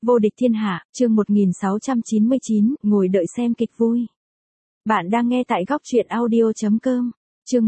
Vô địch thiên hạ, chương 1699, ngồi đợi xem kịch vui. Bạn đang nghe tại góc truyện audio.com, chương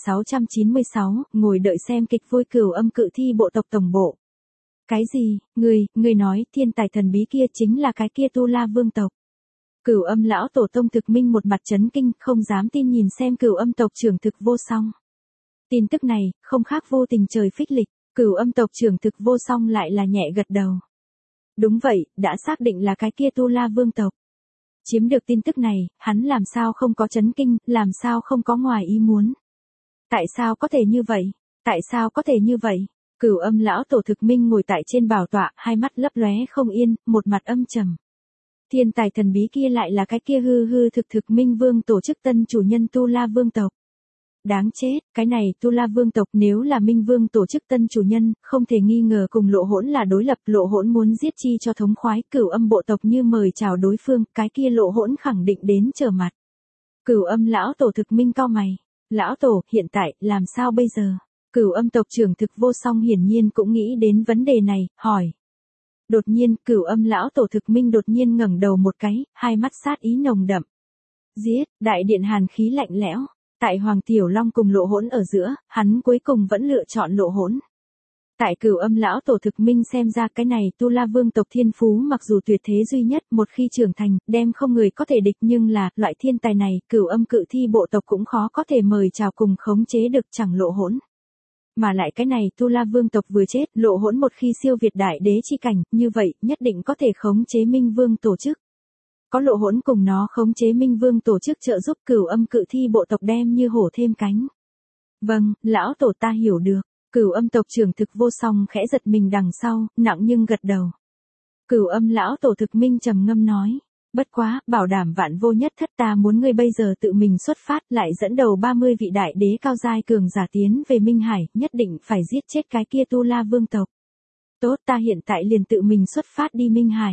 1696, ngồi đợi xem kịch vui. Cửu Âm Cự Thi bộ tộc tổng bộ. Cái gì, ngươi nói thiên tài thần bí kia chính là cái kia Tu La Vương tộc. Cửu Âm lão tổ tông Thực Minh một mặt chấn kinh, không dám tin nhìn xem Cửu Âm tộc trưởng Thực Vô Song. Tin tức này, không khác vô tình trời phích lịch, Cửu Âm tộc trưởng Thực Vô Song lại là nhẹ gật đầu. Đúng vậy, đã xác định là cái kia Tu La Vương tộc. Chiếm được tin tức này, hắn làm sao không có chấn kinh, làm sao không có ngoài ý muốn. Tại sao có thể như vậy? Tại sao có thể như vậy? Cửu Âm lão tổ Thực Minh ngồi tại trên bảo tọa, hai mắt lấp lóe không yên, một mặt âm trầm. Thiên tài thần bí kia lại là cái kia hư thực Minh Vương tổ chức tân chủ nhân Tu La Vương tộc. Đáng chết, cái này Tu La Vương tộc nếu là Minh Vương tổ chức tân chủ nhân, không thể nghi ngờ cùng Lộ Hỗn là đối lập. Lộ Hỗn muốn giết chi cho thống khoái, Cửu Âm bộ tộc như mời chào đối phương, cái kia Lộ Hỗn khẳng định đến trở mặt. Cửu Âm lão tổ Thực Minh cau mày. Lão tổ, hiện tại, làm sao bây giờ? Cửu Âm tộc trưởng Thực Vô Song hiển nhiên cũng nghĩ đến vấn đề này, hỏi. Đột nhiên, Cửu Âm lão tổ Thực Minh đột nhiên ngẩng đầu một cái, hai mắt sát ý nồng đậm. Giết, đại điện hàn khí lạnh lẽo. Tại Hoàng Tiểu Long cùng Lộ Hỗn ở giữa, hắn cuối cùng vẫn lựa chọn Lộ Hỗn. Tại Cửu Âm lão tổ Thực Minh xem ra cái này Tu La Vương tộc thiên phú mặc dù tuyệt thế duy nhất, một khi trưởng thành, đem không người có thể địch, nhưng là, loại thiên tài này, Cửu Âm Cự Thi bộ tộc cũng khó có thể mời chào cùng khống chế được chẳng Lộ Hỗn. Mà lại cái này Tu La Vương tộc vừa chết, Lộ Hỗn một khi siêu việt đại đế chi cảnh, như vậy, nhất định có thể khống chế Minh Vương tổ chức. Có Lộ Hỗn cùng nó khống chế Minh Vương tổ chức trợ giúp Cửu Âm Cự Thi bộ tộc đem như hổ thêm cánh. Vâng, lão tổ ta hiểu được. Cửu Âm tộc trưởng Thực Vô Song khẽ giật mình đằng sau, nặng nhưng gật đầu. Cửu Âm lão tổ Thực Minh trầm ngâm nói. Bất quá, bảo đảm vạn vô nhất thất, ta muốn ngươi bây giờ tự mình xuất phát, lại dẫn đầu 30 vị đại đế cao giai cường giả tiến về Minh Hải, nhất định phải giết chết cái kia Tu La Vương tộc. Tốt, ta hiện tại liền tự mình xuất phát đi Minh Hải.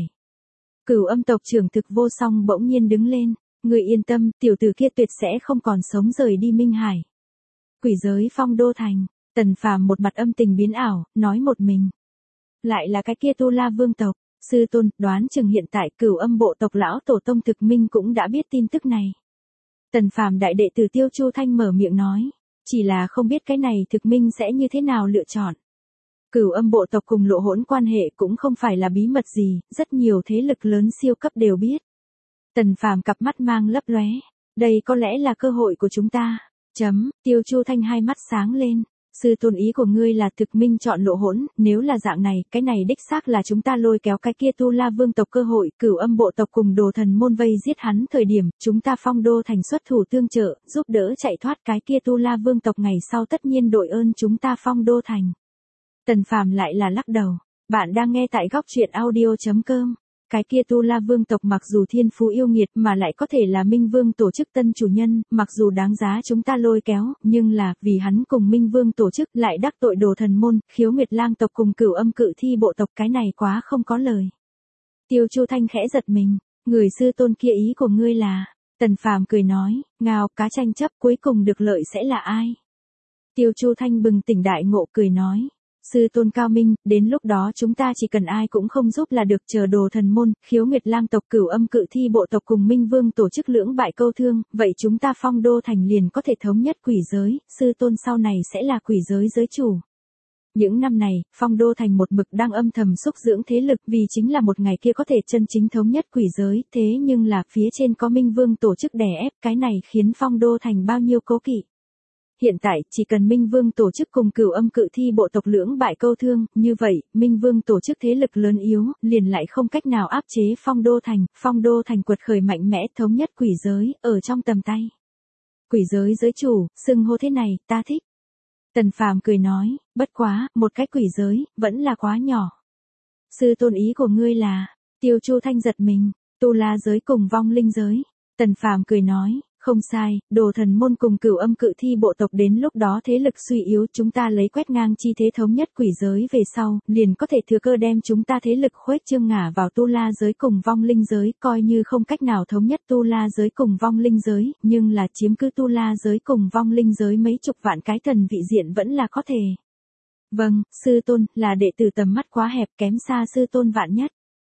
Cửu Âm tộc trưởng Thực Vô Song bỗng nhiên đứng lên, người yên tâm, tiểu tử kia tuyệt sẽ không còn sống rời đi Minh Hải. Quỷ giới Phong Đô Thành, Tần Phàm một mặt âm tình biến ảo, nói một mình. Lại là cái kia Tu La Vương tộc, sư tôn, đoán chừng hiện tại Cửu Âm bộ tộc lão tổ tông Thực Minh cũng đã biết tin tức này. Tần Phàm đại đệ tử Tiêu Chu Thanh mở miệng nói, chỉ là không biết cái này Thực Minh sẽ như thế nào lựa chọn. Cửu Âm bộ tộc cùng Lộ Hỗn quan hệ cũng không phải là bí mật gì, rất nhiều thế lực lớn siêu cấp đều biết. Tần Phàm cặp mắt mang lấp lóe, đây có lẽ là cơ hội của chúng ta. Tiêu Chu Thanh hai mắt sáng lên, sư tôn ý của ngươi là Thực Minh chọn Lộ Hỗn, nếu là dạng này, cái này đích xác là chúng ta lôi kéo cái kia Tu La Vương tộc cơ hội. Cửu Âm bộ tộc cùng Đồ Thần môn vây giết hắn thời điểm, chúng ta Phong Đô thành xuất thủ tương trợ, giúp đỡ chạy thoát cái kia Tu La Vương tộc, ngày sau tất nhiên đội ơn chúng ta Phong Đô thành. Tần Phàm lại là lắc đầu. Bạn đang nghe tại góc truyện audio.com. Cái kia Tu La Vương tộc mặc dù thiên phú yêu nghiệt mà lại có thể là Minh Vương tổ chức tân chủ nhân, mặc dù đáng giá chúng ta lôi kéo, nhưng là, vì hắn cùng Minh Vương tổ chức lại đắc tội Đồ Thần môn, Khiếu Nguyệt Lang tộc cùng Cửu Âm Cự Thi bộ tộc, cái này quá không có lời. Tiêu Chu Thanh khẽ giật mình, người sư tôn kia ý của ngươi là? Tần Phàm cười nói, ngao, cá tranh chấp cuối cùng được lợi sẽ là ai? Tiêu Chu Thanh bừng tỉnh đại ngộ cười nói. Sư tôn cao minh, đến lúc đó chúng ta chỉ cần ai cũng không giúp là được, chờ Đồ Thần môn, Khiếu Nguyệt Lang tộc, Cửu Âm Cự Thi bộ tộc cùng Minh Vương tổ chức lưỡng bại câu thương, vậy chúng ta Phong Đô thành liền có thể thống nhất quỷ giới, sư tôn sau này sẽ là quỷ giới giới chủ. Những năm này, Phong Đô thành một mực đang âm thầm xúc dưỡng thế lực, vì chính là một ngày kia có thể chân chính thống nhất quỷ giới, thế nhưng là phía trên có Minh Vương tổ chức đè ép, cái này khiến Phong Đô thành bao nhiêu cố kỵ. Hiện tại, chỉ cần Minh Vương tổ chức cùng Cửu Âm Cự Thi bộ tộc lưỡng bại câu thương, như vậy, Minh Vương tổ chức thế lực lớn yếu, liền lại không cách nào áp chế Phong Đô thành quật khởi mạnh mẽ, thống nhất quỷ giới, ở trong tầm tay. Quỷ giới giới chủ, xưng hô thế này, ta thích. Tần Phàm cười nói, bất quá, một cái quỷ giới, vẫn là quá nhỏ. Sư tôn ý của ngươi là? Tiêu Chu Thanh giật mình, Tu La giới cùng vong linh giới. Tần Phàm cười nói. Không sai, Đồ Thần môn cùng Cửu Âm Cự Thi bộ tộc đến lúc đó thế lực suy yếu, chúng ta lấy quét ngang chi thế thống nhất quỷ giới về sau, liền có thể thừa cơ đem chúng ta thế lực khuếch trương ngả vào Tu La giới cùng vong linh giới, coi như không cách nào thống nhất Tu La giới cùng vong linh giới, nhưng là chiếm cứ Tu La giới cùng vong linh giới mấy chục vạn cái thần vị diện vẫn là có thể. Vâng, sư tôn, là đệ tử tầm mắt quá hẹp, kém xa sư tôn vạn nhất.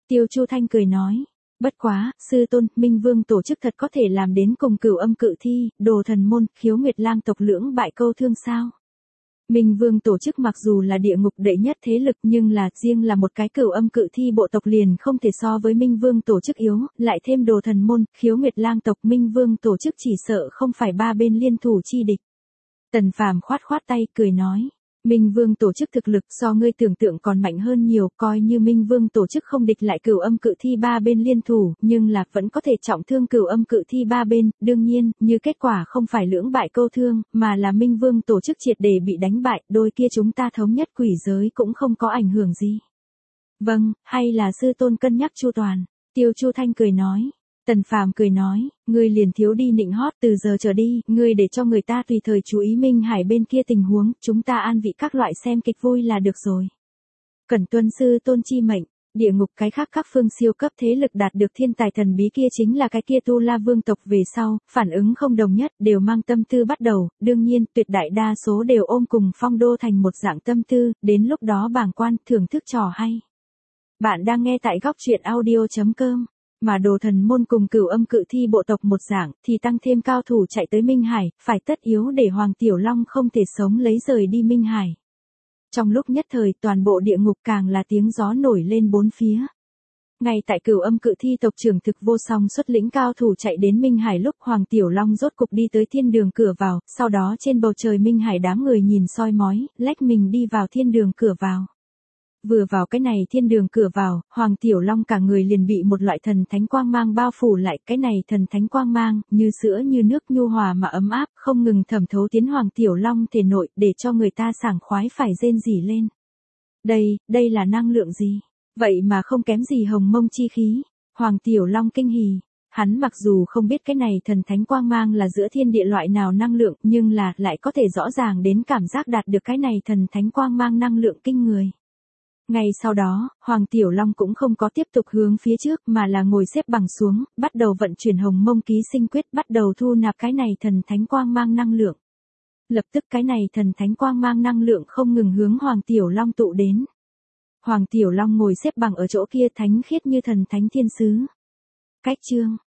Tiêu Chu Thanh cười nói. Bất quá, sư tôn, Minh Vương tổ chức thật có thể làm đến cùng Cửu Âm Cự Thi, Đồ Thần Môn, Khiếu Nguyệt Lang tộc lưỡng bại câu thương sao? Minh Vương tổ chức mặc dù là địa ngục đệ nhất thế lực nhưng là riêng là một cái Cửu Âm Cự Thi bộ tộc liền không thể so với Minh Vương tổ chức yếu, lại thêm Đồ Thần Môn, Khiếu Nguyệt Lang tộc, Minh Vương tổ chức chỉ sợ không phải ba bên liên thủ chi địch. Tần Phàm khoát khoát tay cười nói. Minh Vương tổ chức thực lực so ngươi tưởng tượng còn mạnh hơn nhiều, coi như Minh Vương tổ chức không địch lại Cửu Âm Cự Thi ba bên liên thủ, nhưng là vẫn có thể trọng thương Cửu Âm Cự Thi ba bên, đương nhiên, như kết quả không phải lưỡng bại câu thương, mà là Minh Vương tổ chức triệt để bị đánh bại, đôi kia chúng ta thống nhất quỷ giới cũng không có ảnh hưởng gì. Vâng, hay là sư tôn cân nhắc chu toàn, Tiêu Chu Thanh cười nói. Tần Phàm cười nói, ngươi liền thiếu đi nịnh hót, từ giờ trở đi, ngươi để cho người ta tùy thời chú ý Minh Hải bên kia tình huống, chúng ta an vị các loại xem kịch vui là được rồi. Cẩn tuân sư tôn chi mệnh, địa ngục cái khác các phương siêu cấp thế lực đạt được thiên tài thần bí kia chính là cái kia Tu La Vương tộc về sau, phản ứng không đồng nhất, đều mang tâm tư bắt đầu, đương nhiên, tuyệt đại đa số đều ôm cùng Phong Đô thành một dạng tâm tư, đến lúc đó bàng quan, thưởng thức trò hay. Bạn đang nghe tại góc truyện audio.com. Mà Đồ Thần Môn cùng Cửu Âm Cự Thi bộ tộc một dạng, thì tăng thêm cao thủ chạy tới Minh Hải, phải tất yếu để Hoàng Tiểu Long không thể sống lấy rời đi Minh Hải. Trong lúc nhất thời toàn bộ địa ngục càng là tiếng gió nổi lên bốn phía. Ngay tại Cửu Âm Cự Thi tộc trưởng Thực Vô Song xuất lĩnh cao thủ chạy đến Minh Hải lúc Hoàng Tiểu Long rốt cục đi tới thiên đường cửa vào, sau đó trên bầu trời Minh Hải đám người nhìn soi mói, lách mình đi vào thiên đường cửa vào. Vừa vào cái này thiên đường cửa vào, Hoàng Tiểu Long cả người liền bị một loại thần thánh quang mang bao phủ lại, cái này thần thánh quang mang, như sữa như nước nhu hòa mà ấm áp, không ngừng thẩm thấu tiến Hoàng Tiểu Long thể nội, để cho người ta sảng khoái phải rên rỉ lên. Đây là năng lượng gì? Vậy mà không kém gì hồng mông chi khí. Hoàng Tiểu Long kinh hỉ. Hắn mặc dù không biết cái này thần thánh quang mang là giữa thiên địa loại nào năng lượng, nhưng là lại có thể rõ ràng đến cảm giác đạt được cái này thần thánh quang mang năng lượng kinh người. Ngay sau đó, Hoàng Tiểu Long cũng không có tiếp tục hướng phía trước mà là ngồi xếp bằng xuống, bắt đầu vận chuyển hồng mông ký sinh quyết, bắt đầu thu nạp cái này thần thánh quang mang năng lượng. Lập tức cái này thần thánh quang mang năng lượng không ngừng hướng Hoàng Tiểu Long tụ đến. Hoàng Tiểu Long ngồi xếp bằng ở chỗ kia thánh khiết như thần thánh thiên sứ. Cách chương